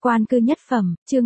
Quan cư nhất phẩm, chương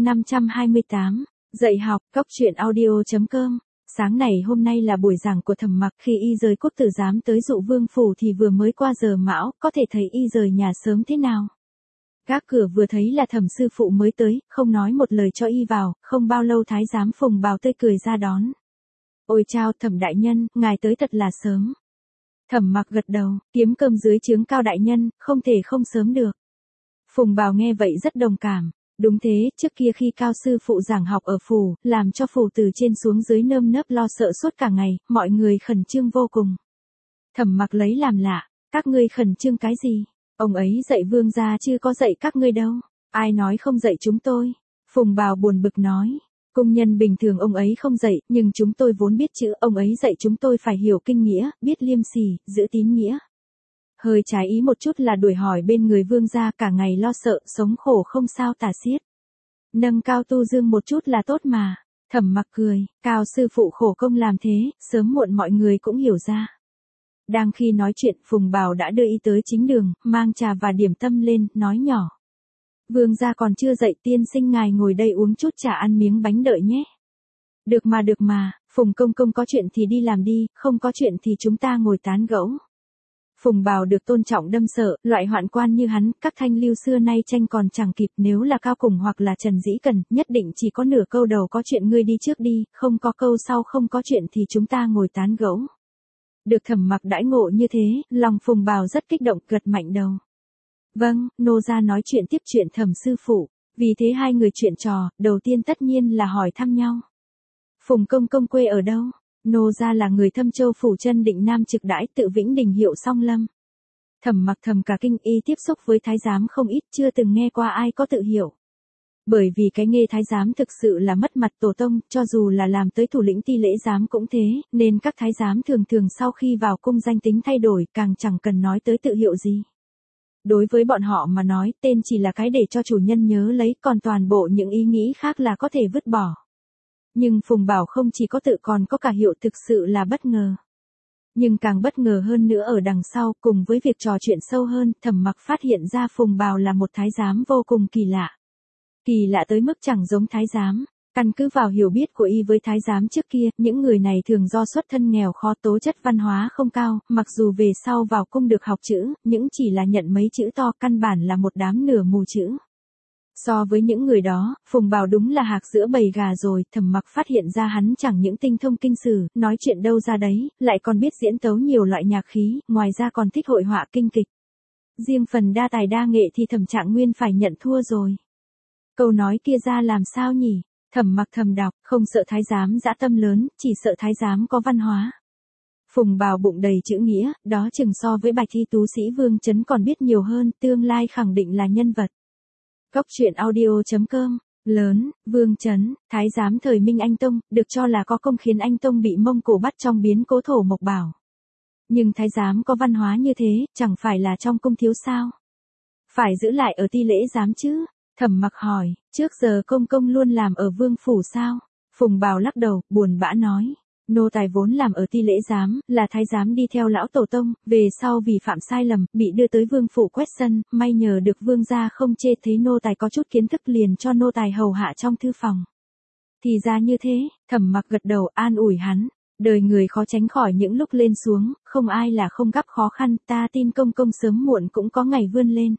528, dạy học, cốc truyện audio.com. Sáng này hôm nay là buổi giảng của Thẩm Mặc, khi y rời Quốc tử giám tới Dụ Vương phủ thì vừa mới qua giờ mão, có thể thấy y rời nhà sớm thế nào. Gác cửa vừa thấy là Thẩm sư phụ mới tới, không nói một lời cho y vào, không bao lâu thái giám Phùng Bào tươi cười ra đón. Ôi chao Thẩm đại nhân, ngài tới thật là sớm. Thẩm Mặc gật đầu, kiếm cơm dưới trướng Cao đại nhân, không thể không sớm được. Phùng Bào nghe vậy rất đồng cảm. Đúng thế, trước kia khi Cao sư phụ giảng học ở phủ, làm cho phủ từ trên xuống dưới nơm nớp lo sợ suốt cả ngày, mọi người khẩn trương vô cùng. Thẩm Mặc lấy làm lạ, các ngươi khẩn trương cái gì? Ông ấy dạy Vương gia chứ có dạy các ngươi đâu. Ai nói không dạy chúng tôi? Phùng Bào buồn bực nói. Công nhân bình thường ông ấy không dạy, nhưng chúng tôi vốn biết chữ, ông ấy dạy chúng tôi phải hiểu kinh nghĩa, biết liêm sỉ, giữ tín nghĩa. Hơi trái ý một chút là đuổi hỏi bên người Vương gia, cả ngày lo sợ, sống khổ không sao tả xiết. Nâng cao tu dương một chút là tốt mà. Thẩm Mặc cười, Cao sư phụ khổ công làm thế, sớm muộn mọi người cũng hiểu ra. Đang khi nói chuyện, Phùng Bào đã đưa y tới chính đường, mang trà và điểm tâm lên, nói nhỏ. Vương gia còn chưa dậy, tiên sinh ngài ngồi đây uống chút trà ăn miếng bánh đợi nhé. Được mà, Phùng công công có chuyện thì đi làm đi, không có chuyện thì chúng ta ngồi tán gẫu. Phùng Bào được tôn trọng đâm sợ, loại hoạn quan như hắn, các thanh lưu xưa nay tranh còn chẳng kịp, nếu là Cao Cùng hoặc là Trần Dĩ Cần, nhất định chỉ có nửa câu đầu có chuyện ngươi đi trước đi, không có câu sau không có chuyện thì chúng ta ngồi tán gẫu. Được Thẩm Mặc đãi ngộ như thế, lòng Phùng Bào rất kích động, gật mạnh đầu. Vâng, nô gia nói chuyện tiếp chuyện Thẩm sư phụ, vì thế hai người chuyện trò, đầu tiên tất nhiên là hỏi thăm nhau. Phùng công công quê ở đâu? Nô gia là người Thâm Châu phủ Chân Định Nam trực đãi, tự Vĩnh Đình hiệu Song Lâm. Thẩm Mặc thầm cả kinh, y tiếp xúc với thái giám không ít, chưa từng nghe qua ai có tự hiệu. Bởi vì cái nghề thái giám thực sự là mất mặt tổ tông, cho dù là làm tới thủ lĩnh ti lễ giám cũng thế, nên các thái giám thường thường sau khi vào cung danh tính thay đổi, càng chẳng cần nói tới tự hiệu gì. Đối với bọn họ mà nói, tên chỉ là cái để cho chủ nhân nhớ lấy, còn toàn bộ những ý nghĩ khác là có thể vứt bỏ. Nhưng Phùng Bảo không chỉ có tự còn có cả hiệu, thực sự là bất ngờ. Nhưng càng bất ngờ hơn nữa ở đằng sau, cùng với việc trò chuyện sâu hơn, Thẩm Mặc phát hiện ra Phùng Bảo là một thái giám vô cùng kỳ lạ. Kỳ lạ tới mức chẳng giống thái giám. Căn cứ vào hiểu biết của y với thái giám trước kia, những người này thường do xuất thân nghèo khó, tố chất văn hóa không cao, mặc dù về sau vào cung được học chữ, những chỉ là nhận mấy chữ to, căn bản là một đám nửa mù chữ. So với những người đó, Phùng Bào đúng là hạc giữa bầy gà rồi. Thẩm Mặc phát hiện ra hắn chẳng những tinh thông kinh sử, nói chuyện đâu ra đấy, lại còn biết diễn tấu nhiều loại nhạc khí, ngoài ra còn thích hội họa kinh kịch. Riêng phần đa tài đa nghệ thì Thẩm Trạng Nguyên phải nhận thua rồi. Câu nói kia ra làm sao nhỉ? Thẩm Mặc thầm đọc, không sợ thái giám dã tâm lớn, chỉ sợ thái giám có văn hóa. Phùng Bào bụng đầy chữ nghĩa, đó chừng so với bạch thi tú sĩ Vương Chấn còn biết nhiều hơn, tương lai khẳng định là nhân vật. Cốc truyện audio.com. Lớn, Vương Chấn, thái giám thời Minh Anh Tông, được cho là có công khiến Anh Tông bị Mông Cổ bắt trong biến cố Thổ Mộc Bảo. Nhưng thái giám có văn hóa như thế, chẳng phải là trong cung thiếu sao? Phải giữ lại ở ti lễ giám chứ? Thẩm Mặc hỏi, trước giờ công công luôn làm ở vương phủ sao? Phùng Bào lắc đầu, buồn bã nói. Nô tài vốn làm ở ti lễ giám, là thái giám đi theo lão tổ tông, về sau vì phạm sai lầm, bị đưa tới vương phủ quét sân, may nhờ được vương gia không chê, thấy nô tài có chút kiến thức liền cho nô tài hầu hạ trong thư phòng. Thì ra như thế, Thẩm Mặc gật đầu an ủi hắn. Đời người khó tránh khỏi những lúc lên xuống, không ai là không gặp khó khăn, ta tin công công sớm muộn cũng có ngày vươn lên.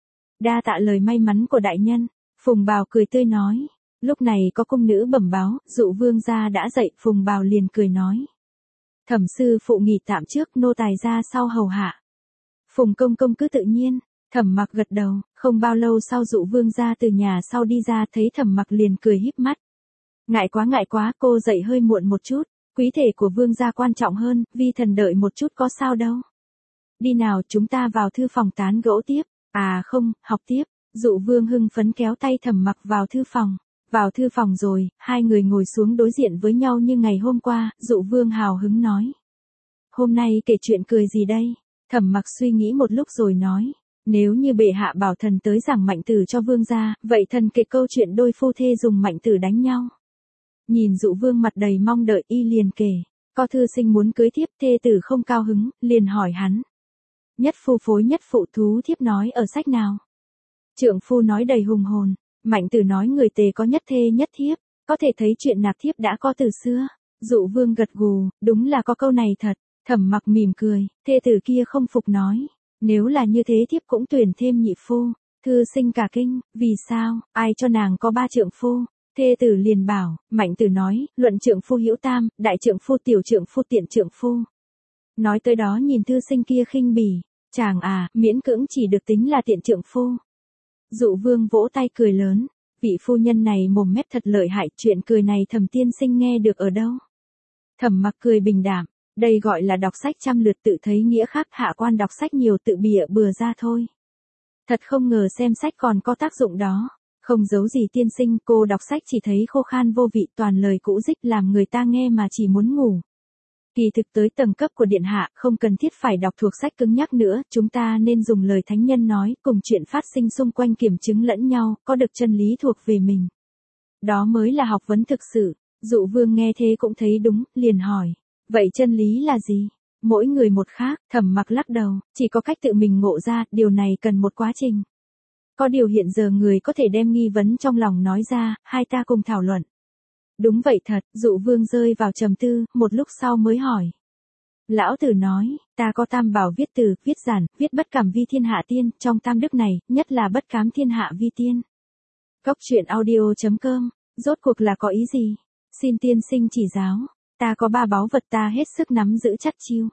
Đa tạ lời may mắn của đại nhân. Phùng Bào cười tươi nói. Lúc này có cung nữ bẩm báo, Dụ Vương gia đã dậy. Phùng Bào liền cười nói. Thẩm sư phụ nghỉ tạm trước, nô tài ra sau hầu hạ. Phùng công công cứ tự nhiên. Thẩm Mặc gật đầu, không bao lâu sau Dụ Vương gia từ nhà sau đi ra, thấy Thẩm Mặc liền cười híp mắt. Ngại quá, cô dậy hơi muộn một chút, quý thể của Vương gia quan trọng hơn, vi thần đợi một chút có sao đâu. Đi nào, chúng ta vào thư phòng tán gẫu tiếp. À không, học tiếp. Dụ Vương hưng phấn kéo tay Thẩm Mặc vào thư phòng. Vào thư phòng rồi, hai người ngồi xuống đối diện với nhau như ngày hôm qua. Dụ Vương hào hứng nói. Hôm nay kể chuyện cười gì đây? Thẩm Mặc suy nghĩ một lúc rồi nói. Nếu như bệ hạ bảo thần tới giảng mạnh tử cho Vương gia, vậy thần kể câu chuyện đôi phu thê dùng mạnh tử đánh nhau. Nhìn Dụ Vương mặt đầy mong đợi, y liền kể. Có thư sinh muốn cưới thiếp, thê tử không cao hứng, liền hỏi hắn. Nhất phu phối nhất phụ, thú thiếp nói ở sách nào? Trượng phu nói đầy hùng hồn. Mạnh Tử nói người Tề có nhất thê nhất thiếp, có thể thấy chuyện nạp thiếp đã có từ xưa. Dụ Vương gật gù, đúng là có câu này thật. Thẩm Mặc mỉm cười, thê tử kia không phục nói, nếu là như thế thiếp cũng tuyển thêm nhị phu. Thư sinh cả kinh, vì sao, ai cho nàng có 3 trượng phu? Thê tử liền bảo, Mạnh Tử nói, luận trượng phu hữu tam, đại trượng phu tiểu trượng phu tiện trượng phu. Nói tới đó nhìn thư sinh kia khinh bỉ, chàng à, miễn cưỡng chỉ được tính là tiện trượng phu. Dụ Vương vỗ tay cười lớn, vị phu nhân này mồm mép thật lợi hại, chuyện cười này Thẩm tiên sinh nghe được ở đâu? Thẩm Mặc cười bình đạm, đây gọi là đọc sách trăm lượt tự thấy nghĩa khác, hạ quan đọc sách nhiều tự bịa bừa ra thôi. Thật không ngờ xem sách còn có tác dụng đó. Không giấu gì tiên sinh, cô đọc sách chỉ thấy khô khan vô vị, toàn lời cũ dích làm người ta nghe mà chỉ muốn ngủ. Kỳ thực tới tầng cấp của điện hạ, không cần thiết phải đọc thuộc sách cứng nhắc nữa, chúng ta nên dùng lời thánh nhân nói, cùng chuyện phát sinh xung quanh kiểm chứng lẫn nhau, có được chân lý thuộc về mình. Đó mới là học vấn thực sự. Dụ Vương nghe thế cũng thấy đúng, liền hỏi, vậy chân lý là gì? Mỗi người một khác. Thẩm Mặc lắc đầu, chỉ có cách tự mình ngộ ra, điều này cần một quá trình. Có điều hiện giờ người có thể đem nghi vấn trong lòng nói ra, hai ta cùng thảo luận. Đúng vậy thật. Dụ Vương rơi vào trầm tư, một lúc sau mới hỏi. Lão Tử nói, ta có tam bảo viết từ, viết giản, viết bất cảm vi thiên hạ tiên, trong tam đức này, nhất là bất cám thiên hạ vi tiên. Cốc truyện audio.com, rốt cuộc là có ý gì? Xin tiên sinh chỉ giáo. Ta có 3 báu vật ta hết sức nắm giữ chắc chiêu.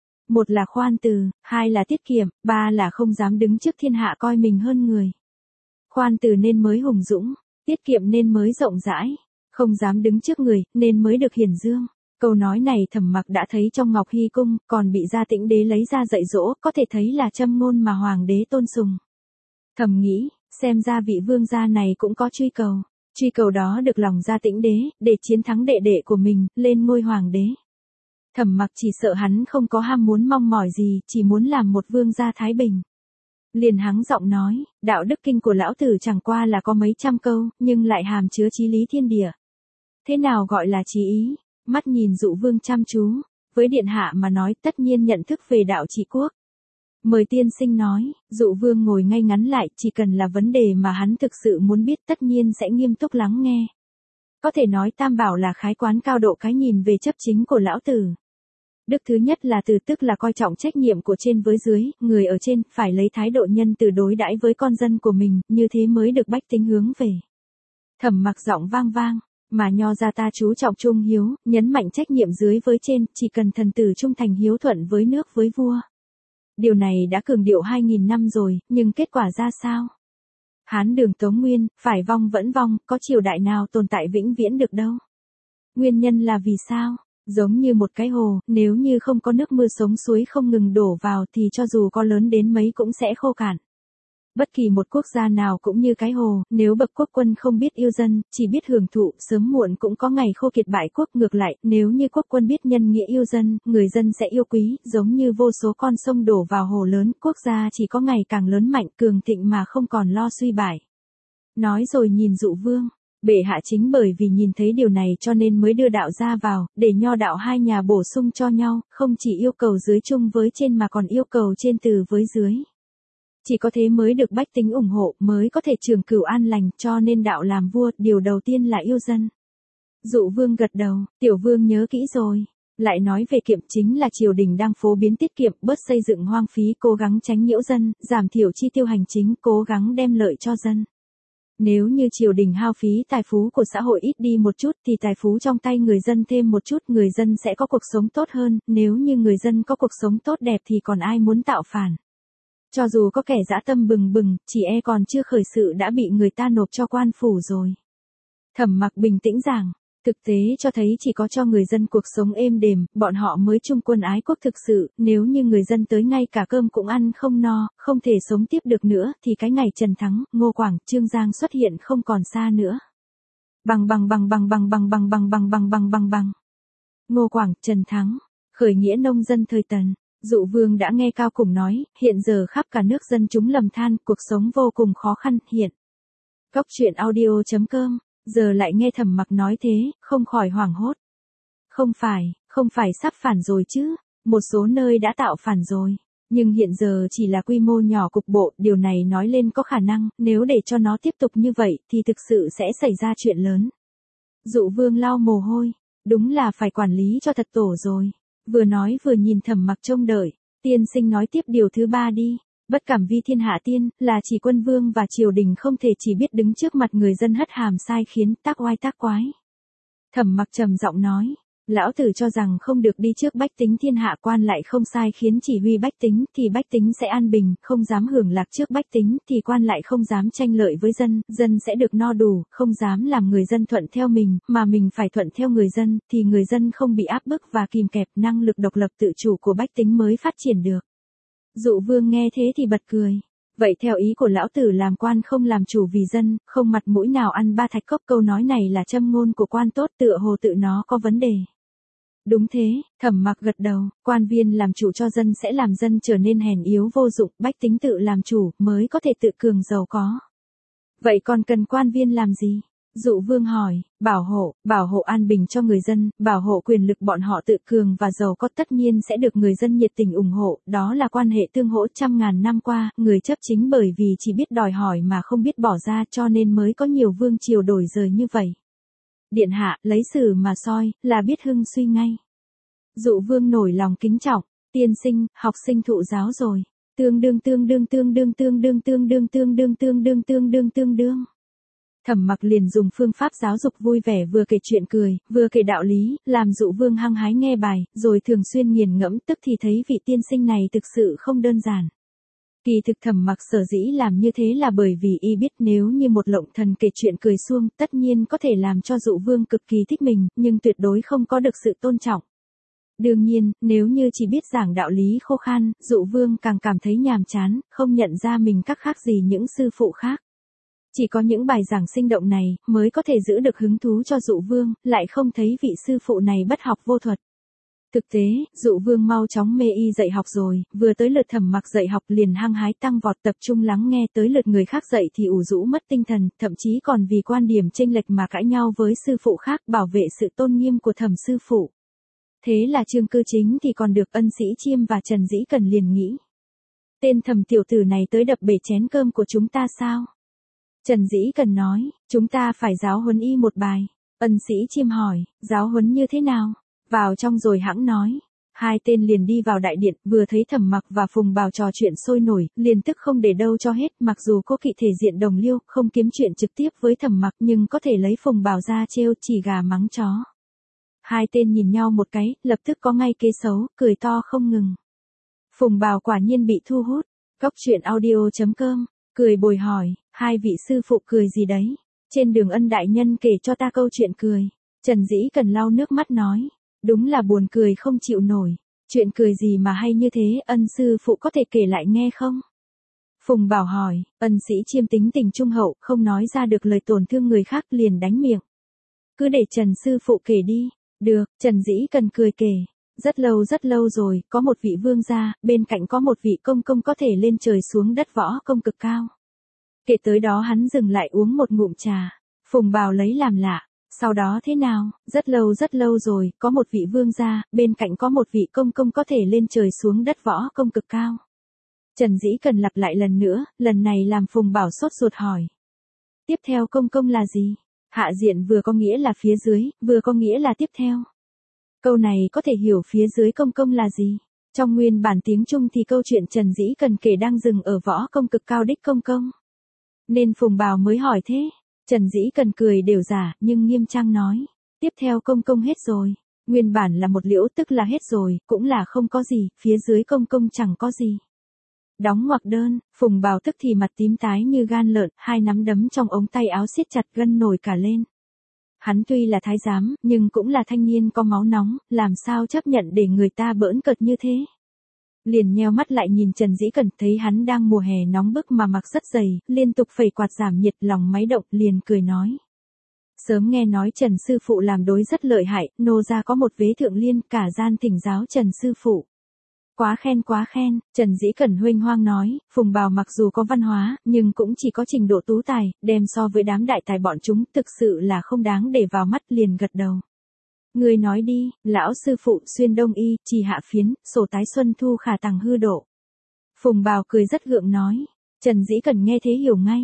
1 là khoan từ, 2 là tiết kiệm, 3 là không dám đứng trước thiên hạ coi mình hơn người. Khoan từ nên mới hùng dũng, tiết kiệm nên mới rộng rãi, không dám đứng trước người nên mới được hiển dương. Câu nói này Thẩm Mặc đã thấy trong Ngọc Hy Cung, còn bị Gia Tĩnh Đế lấy ra dạy dỗ, có thể thấy là châm ngôn mà hoàng đế tôn sùng. Thầm nghĩ, xem ra vị vương gia này cũng có truy cầu. Truy cầu đó được lòng Gia Tĩnh Đế, để chiến thắng đệ đệ của mình, lên ngôi hoàng đế. Thẩm Mặc chỉ sợ hắn không có ham muốn mong mỏi gì, chỉ muốn làm một vương gia thái bình. Liền hắng giọng nói, đạo đức kinh của lão tử chẳng qua là có mấy trăm câu, nhưng lại hàm chứa chí lý thiên địa. Thế nào gọi là chí ý? Mắt nhìn Dụ Vương chăm chú, với điện hạ mà nói tất nhiên nhận thức về đạo trị quốc. Mời tiên sinh nói. Dụ Vương ngồi ngay ngắn lại, chỉ cần là vấn đề mà hắn thực sự muốn biết tất nhiên sẽ nghiêm túc lắng nghe. Có thể nói tam bảo là khái quán cao độ cái nhìn về chấp chính của lão tử. Đức thứ nhất là từ, tức là coi trọng trách nhiệm của trên với dưới, người ở trên phải lấy thái độ nhân từ đối đãi với con dân của mình, như thế mới được bách tính hướng về. Thẩm Mặc giọng vang vang, mà nho gia ta chú trọng trung hiếu, nhấn mạnh trách nhiệm dưới với trên, chỉ cần thần tử trung thành hiếu thuận với nước với vua. Điều này đã cường điệu 2000 năm rồi, nhưng kết quả ra sao? Hán Đường Tống Nguyên, phải vong vẫn vong, có triều đại nào tồn tại vĩnh viễn được đâu. Nguyên nhân là vì sao? Giống như một cái hồ, nếu như không có nước mưa sống suối không ngừng đổ vào thì cho dù có lớn đến mấy cũng sẽ khô cạn. Bất kỳ một quốc gia nào cũng như cái hồ, nếu bậc quốc quân không biết yêu dân, chỉ biết hưởng thụ, sớm muộn cũng có ngày khô kiệt bại quốc. Ngược lại, nếu như quốc quân biết nhân nghĩa yêu dân, người dân sẽ yêu quý, giống như vô số con sông đổ vào hồ lớn, quốc gia chỉ có ngày càng lớn mạnh, cường thịnh mà không còn lo suy bại. Nói rồi nhìn Dụ Vương. Bệ hạ chính bởi vì nhìn thấy điều này cho nên mới đưa đạo ra vào, để nho đạo hai nhà bổ sung cho nhau, không chỉ yêu cầu dưới chung với trên mà còn yêu cầu trên từ với dưới. Chỉ có thế mới được bách tính ủng hộ, mới có thể trường cửu an lành, cho nên đạo làm vua, điều đầu tiên là yêu dân. Dụ Vương gật đầu, tiểu vương nhớ kỹ rồi. Lại nói về kiệm, chính là triều đình đang phổ biến tiết kiệm, bớt xây dựng hoang phí, cố gắng tránh nhiễu dân, giảm thiểu chi tiêu hành chính, cố gắng đem lợi cho dân. Nếu như triều đình hao phí tài phú của xã hội ít đi một chút thì tài phú trong tay người dân thêm một chút, người dân sẽ có cuộc sống tốt hơn, nếu như người dân có cuộc sống tốt đẹp thì còn ai muốn tạo phản. Cho dù có kẻ dã tâm bừng bừng, chỉ e còn chưa khởi sự đã bị người ta nộp cho quan phủ rồi. Thẩm Mặc bình tĩnh giảng, thực tế cho thấy chỉ có cho người dân cuộc sống êm đềm, bọn họ mới trung quân ái quốc thực sự, nếu như người dân tới ngay cả cơm cũng ăn không no, không thể sống tiếp được nữa, thì cái ngày Trần Thắng, Ngô Quảng, Trương Giang xuất hiện không còn xa nữa. Bằng. Ngô Quảng, Trần Thắng, khởi nghĩa nông dân thời Tần. Dụ Vương đã nghe Cao Củng nói, hiện giờ khắp cả nước dân chúng lầm than, cuộc sống vô cùng khó khăn, hiện. Cốc truyện audio.com, giờ lại nghe Thẩm Mặc nói thế, không khỏi hoảng hốt. Không phải sắp phản rồi chứ, một số nơi đã tạo phản rồi. Nhưng hiện giờ chỉ là quy mô nhỏ cục bộ, điều này nói lên có khả năng, nếu để cho nó tiếp tục như vậy thì thực sự sẽ xảy ra chuyện lớn. Dụ Vương lau mồ hôi, đúng là phải quản lý cho thật tổ rồi. Vừa nói vừa nhìn Thẩm Mặc trông đợi, tiên sinh nói tiếp điều thứ 3 đi. Bất cảm vi thiên hạ tiên, là chỉ quân vương và triều đình không thể chỉ biết đứng trước mặt người dân hất hàm sai khiến, tác oai tác quái. Thẩm Mặc trầm giọng nói, lão tử cho rằng không được đi trước bách tính, thiên hạ quan lại không sai khiến chỉ huy bách tính thì bách tính sẽ an bình, không dám hưởng lạc trước bách tính thì quan lại không dám tranh lợi với dân, dân sẽ được no đủ, không dám làm người dân thuận theo mình, mà mình phải thuận theo người dân, thì người dân không bị áp bức và kìm kẹp, năng lực độc lập tự chủ của bách tính mới phát triển được. Dụ Vương nghe thế thì bật cười. Vậy theo ý của lão tử làm quan không làm chủ vì dân, không mặt mũi nào ăn ba thạch cốc, câu nói này là châm ngôn của quan tốt, tựa hồ tự nó có vấn đề. Đúng thế, Thẩm Mặc gật đầu, quan viên làm chủ cho dân sẽ làm dân trở nên hèn yếu vô dụng, bách tính tự làm chủ mới có thể tự cường giàu có. Vậy còn cần quan viên làm gì? Dụ Vương hỏi, bảo hộ an bình cho người dân, bảo hộ quyền lực bọn họ tự cường và giàu có, tất nhiên sẽ được người dân nhiệt tình ủng hộ, đó là quan hệ tương hỗ trăm ngàn năm qua, người chấp chính bởi vì chỉ biết đòi hỏi mà không biết bỏ ra cho nên mới có nhiều vương triều đổi rời như vậy. Điện hạ, lấy sử mà soi, là biết hưng suy ngay. Dụ Vương nổi lòng kính trọng, tiên sinh, học sinh thụ giáo rồi. Tương đương. Thẩm Mặc liền dùng phương pháp giáo dục vui vẻ, vừa kể chuyện cười, vừa kể đạo lý, làm Dụ Vương hăng hái nghe bài, rồi thường xuyên nghiền ngẫm, tức thì thấy vị tiên sinh này thực sự không đơn giản. Kỳ thực Thẩm Mặc sở dĩ làm như thế là bởi vì y biết nếu như một lộng thần kể chuyện cười suông, tất nhiên có thể làm cho Dụ Vương cực kỳ thích mình, nhưng tuyệt đối không có được sự tôn trọng. Đương nhiên, nếu như chỉ biết giảng đạo lý khô khan, Dụ Vương càng cảm thấy nhàm chán, không nhận ra mình khác gì những sư phụ khác. Chỉ có những bài giảng sinh động này, mới có thể giữ được hứng thú cho Dụ Vương, lại không thấy vị sư phụ này bất học vô thuật. Thực tế, Dụ Vương mau chóng mê y dạy học rồi, vừa tới lượt Thẩm Mặc dạy học liền hăng hái tăng vọt, tập trung lắng nghe, tới lượt người khác dạy thì ủ rũ mất tinh thần, thậm chí còn vì quan điểm chênh lệch mà cãi nhau với sư phụ khác, bảo vệ sự tôn nghiêm của Thẩm sư phụ. Thế là Trương Cư Chính thì còn được, Ân Sĩ Chiêm và Trần Dĩ Cần liền nghĩ. Tên Thẩm tiểu tử này tới đập bể chén cơm của chúng ta sao? Trần Dĩ Cần nói, chúng ta phải giáo huấn y một bài. Ân Sĩ Chiêm hỏi, giáo huấn như thế nào? Vào trong rồi hẵng nói. Hai tên liền đi vào đại điện, vừa thấy Thẩm Mặc và Phùng Bào trò chuyện sôi nổi, liền tức không để đâu cho hết, mặc dù có kỵ thể diện đồng liêu, không kiếm chuyện trực tiếp với Thẩm Mặc nhưng có thể lấy Phùng Bào ra trêu, chỉ gà mắng chó. Hai tên nhìn nhau một cái, lập tức có ngay kế xấu, cười to không ngừng. Phùng Bào quả nhiên bị thu hút. Cốc truyện audio.com, cười bồi hỏi, hai vị sư phụ cười gì đấy? Trên đường Ân đại nhân kể cho ta câu chuyện cười. Trần Dĩ Cần lau nước mắt nói, đúng là buồn cười không chịu nổi. Chuyện cười gì mà hay như thế, Ân sư phụ có thể kể lại nghe không? Phùng Bảo hỏi, Ân Sĩ Chiêm tính tình trung hậu, không nói ra được lời tổn thương người khác liền đánh miệng. Cứ để Trần sư phụ kể đi. Được, Trần Dĩ Cần cười kể. Rất lâu rồi, có một vị vương gia, bên cạnh có một vị công công có thể lên trời xuống đất võ công cực cao. Kể tới đó hắn dừng lại uống một ngụm trà. Phùng Bào lấy làm lạ. Sau đó thế nào? Rất lâu rồi, có một vị vương gia, bên cạnh có một vị công công có thể lên trời xuống đất võ công cực cao. Trần Dĩ Cần lặp lại lần nữa, lần này làm Phùng Bảo sốt ruột hỏi. Tiếp theo công công là gì? Hạ diện vừa có nghĩa là phía dưới, vừa có nghĩa là tiếp theo. Câu này có thể hiểu phía dưới công công là gì? Trong nguyên bản tiếng Trung thì câu chuyện Trần Dĩ Cần kể đang dừng ở võ công cực cao đích công công. Nên Phùng Bào mới hỏi thế. Trần Dĩ Cần cười đều giả, nhưng nghiêm trang nói. Tiếp theo công công hết rồi. Nguyên bản là một liễu tức là hết rồi, cũng là không có gì, phía dưới công công chẳng có gì. Đóng ngoặc đơn, Phùng Bào tức thì mặt tím tái như gan lợn, hai nắm đấm trong ống tay áo siết chặt gân nổi cả lên. Hắn tuy là thái giám, nhưng cũng là thanh niên có máu nóng, làm sao chấp nhận để người ta bỡn cợt như thế. Liền nheo mắt lại nhìn Trần Dĩ Cần, thấy hắn đang mùa hè nóng bức mà mặc rất dày, liên tục phẩy quạt giảm nhiệt, lòng máy động, liền cười nói. Sớm nghe nói Trần sư phụ làm đối rất lợi hại, nô gia có một vế thượng liên, cả gian thỉnh giáo Trần sư phụ. Quá khen, Trần Dĩ Cần huênh hoang nói, Phùng Bào mặc dù có văn hóa, nhưng cũng chỉ có trình độ tú tài, đem so với đám đại tài bọn chúng, thực sự là không đáng để vào mắt, liền gật đầu. Người nói đi, lão sư phụ xuyên đông y, trì hạ phiến, sổ tái xuân thu khả tàng hư độ. Phùng Bào cười rất gượng nói. Trần Dĩ Cần nghe thế hiểu ngay.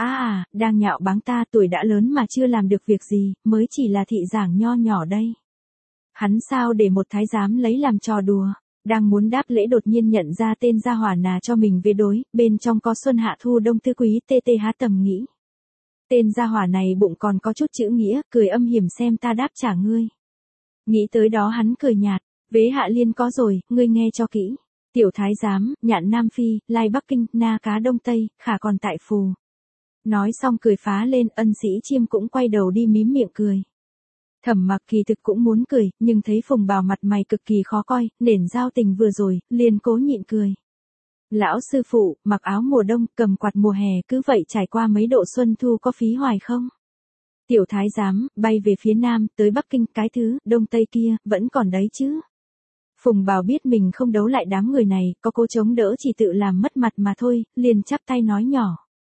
Đang nhạo báng ta, tuổi đã lớn mà chưa làm được việc gì, mới chỉ là thị giảng nho nhỏ đây. Hắn sao để một thái giám lấy làm trò đùa. Đang muốn đáp lễ đột nhiên nhận ra tên gia hỏa nà cho mình vế đối, bên trong có xuân hạ thu đông tư quý há tầm nghĩ. Tên gia hỏa này bụng còn có chút chữ nghĩa, cười âm hiểm xem ta đáp trả ngươi. Nghĩ tới đó hắn cười nhạt, vế Hạ Liên có rồi, ngươi nghe cho kỹ. Tiểu thái giám, nhạn Nam Phi, lai Bắc Kinh, na cá Đông Tây, khả còn tại phù. Nói xong cười phá lên, Ân Sĩ Chiêm cũng quay đầu đi mím miệng cười. Thẩm Mặc kỳ thực cũng muốn cười, nhưng thấy Phùng Bào mặt mày cực kỳ khó coi, nể giao tình vừa rồi, liền cố nhịn cười. Lão sư phụ, mặc áo mùa đông, cầm quạt mùa hè, cứ vậy trải qua mấy độ xuân thu có phí hoài không? Tiểu thái giám, bay về phía nam, tới Bắc Kinh, cái thứ, Đông Tây kia, vẫn còn đấy chứ. Phùng Bào biết mình không đấu lại đám người này, có cố chống đỡ chỉ tự làm mất mặt mà thôi, liền chắp tay nói nhỏ.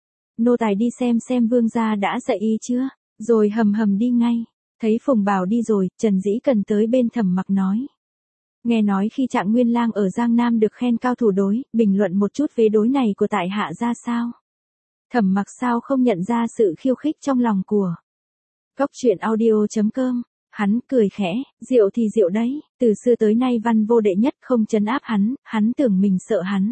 Nô tài đi xem vương gia đã dạy y chưa, rồi hầm đi ngay. Thấy Phùng Bào đi rồi, Trần Dĩ Cần tới bên Thẩm Mặc nói. Nghe nói khi Trạng Nguyên Lang ở Giang Nam được khen cao thủ đối, bình luận một chút vế đối này của tại hạ ra sao? Thẩm Mặc sao không nhận ra sự khiêu khích trong lòng của Cốc truyện audio.com, hắn cười khẽ, diệu thì diệu đấy, từ xưa tới nay văn vô đệ nhất không trấn áp hắn tưởng mình sợ hắn.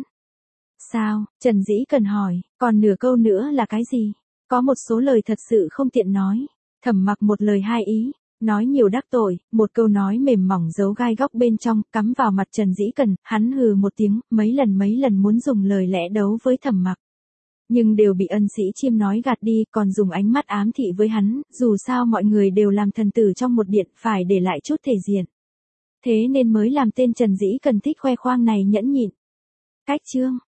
Sao, Trần Dĩ Cần hỏi, còn nửa câu nữa là cái gì? Có một số lời thật sự không tiện nói. Thẩm Mặc một lời hai ý, nói nhiều đắc tội, một câu nói mềm mỏng giấu gai góc bên trong, cắm vào mặt Trần Dĩ Cần, hắn hừ một tiếng, mấy lần muốn dùng lời lẽ đấu với Thẩm Mặc. Nhưng đều bị Ân Sĩ Chiêm nói gạt đi, còn dùng ánh mắt ám thị với hắn, dù sao mọi người đều làm thần tử trong một điện, phải để lại chút thể diện. Thế nên mới làm tên Trần Dĩ Cần thích khoe khoang này nhẫn nhịn. Cách chương